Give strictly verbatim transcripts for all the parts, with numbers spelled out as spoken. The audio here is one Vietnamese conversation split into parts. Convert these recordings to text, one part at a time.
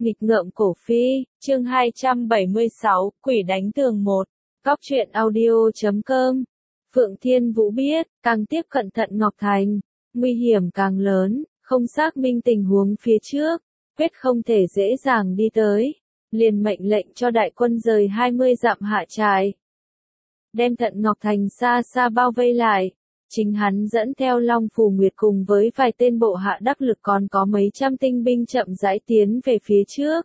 Nghịch ngợm cổ phi, chương hai trăm bảy mươi sáu, quỷ đánh tường một. Góc truyện audio chấm com. Phượng Thiên Vũ biết, càng tiếp cận Thận Ngọc Thành, nguy hiểm càng lớn, không xác minh tình huống phía trước, quyết không thể dễ dàng đi tới, liền mệnh lệnh cho đại quân rời hai mươi dặm hạ trại, đem Thận Ngọc Thành xa xa bao vây lại. Chính hắn dẫn theo Long Phù Nguyệt cùng với vài tên bộ hạ đắc lực còn có mấy trăm tinh binh chậm rãi tiến về phía trước.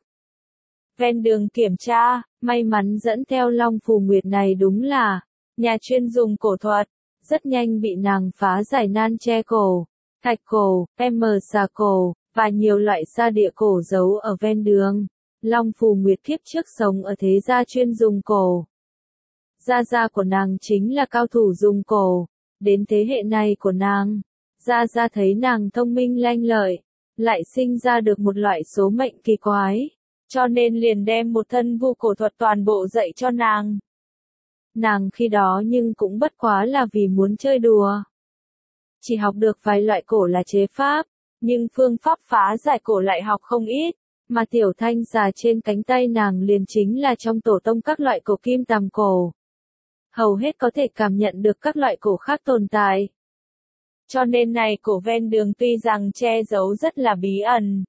Ven đường kiểm tra, may mắn dẫn theo Long Phù Nguyệt này đúng là nhà chuyên dùng cổ thuật, rất nhanh bị nàng phá giải nan tre cổ, thạch cổ, em xà cổ, và nhiều loại sa địa cổ giấu ở ven đường. Long Phù Nguyệt kiếp trước sống ở thế gia chuyên dùng cổ. Gia gia của nàng chính là cao thủ dùng cổ. Đến thế hệ này của nàng, Gia Gia thấy nàng thông minh lanh lợi, lại sinh ra được một loại số mệnh kỳ quái, cho nên liền đem một thân vu cổ thuật toàn bộ dạy cho nàng. Nàng khi đó nhưng cũng bất quá là vì muốn chơi đùa. Chỉ học được vài loại cổ là chế pháp, nhưng phương pháp phá giải cổ lại học không ít, mà tiểu thanh xà trên cánh tay nàng liền chính là trong tổ tông các loại cổ kim tằm cổ. Hầu hết có thể cảm nhận được các loại cổ khác tồn tại. Cho nên này cổ ven đường tuy rằng che giấu rất là bí ẩn,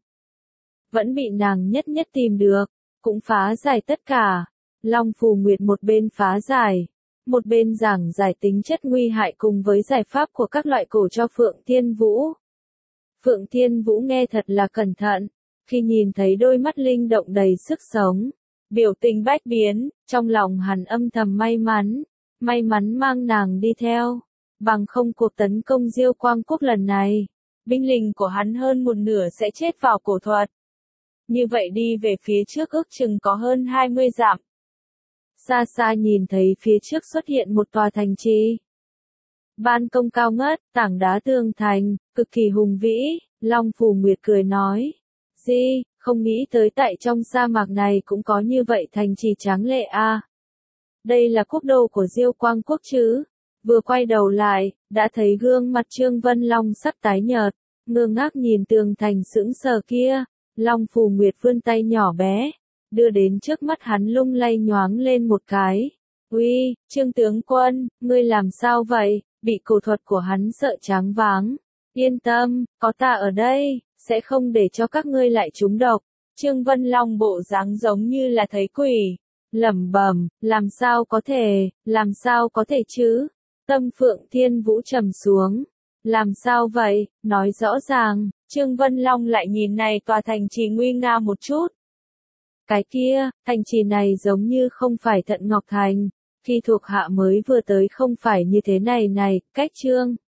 vẫn bị nàng nhất nhất tìm được, cũng phá giải tất cả. Long Phù Nguyệt một bên phá giải, một bên giảng giải tính chất nguy hại cùng với giải pháp của các loại cổ cho Phượng Thiên Vũ. Phượng Thiên Vũ nghe thật là cẩn thận, khi nhìn thấy đôi mắt linh động đầy sức sống, biểu tình bách biến, trong lòng hắn âm thầm may mắn. May mắn mang nàng đi theo, bằng không cuộc tấn công Diêu Quang Quốc lần này, binh lính của hắn hơn một nửa sẽ chết vào cổ thuật. Như vậy đi về phía trước ước chừng có hơn hai mươi dặm. Xa xa nhìn thấy phía trước xuất hiện một tòa thành trì. Ban công cao ngất, tảng đá tường thành, cực kỳ hùng vĩ. Long Phù Nguyệt cười nói, Di, không nghĩ tới tại trong sa mạc này cũng có như vậy thành trì tráng lệ a. À. Đây là quốc đô của Diêu Quang Quốc chứ. Vừa quay đầu lại, đã thấy gương mặt Trương Vân Long sắc tái nhợt, ngơ ngác nhìn tường thành sững sờ kia. Long Phù Nguyệt vươn tay nhỏ bé, đưa đến trước mắt hắn lung lay nhoáng lên một cái. Uy, Trương tướng quân, ngươi làm sao vậy? Bị cổ thuật của hắn sợ choáng váng. Yên tâm, có ta ở đây, sẽ không để cho các ngươi lại trúng độc. Trương Vân Long bộ dáng giống như là thấy quỷ. Lẩm bẩm, làm sao có thể, làm sao có thể chứ? Tâm Phượng Thiên Vũ trầm xuống. Làm sao vậy, nói rõ ràng. Trương Vân Long lại nhìn này tòa thành trì nguy nga một chút. Cái kia, thành trì này giống như không phải Thận Ngọc Thành. Khi thuộc hạ mới vừa tới không phải như thế này này, cách Trương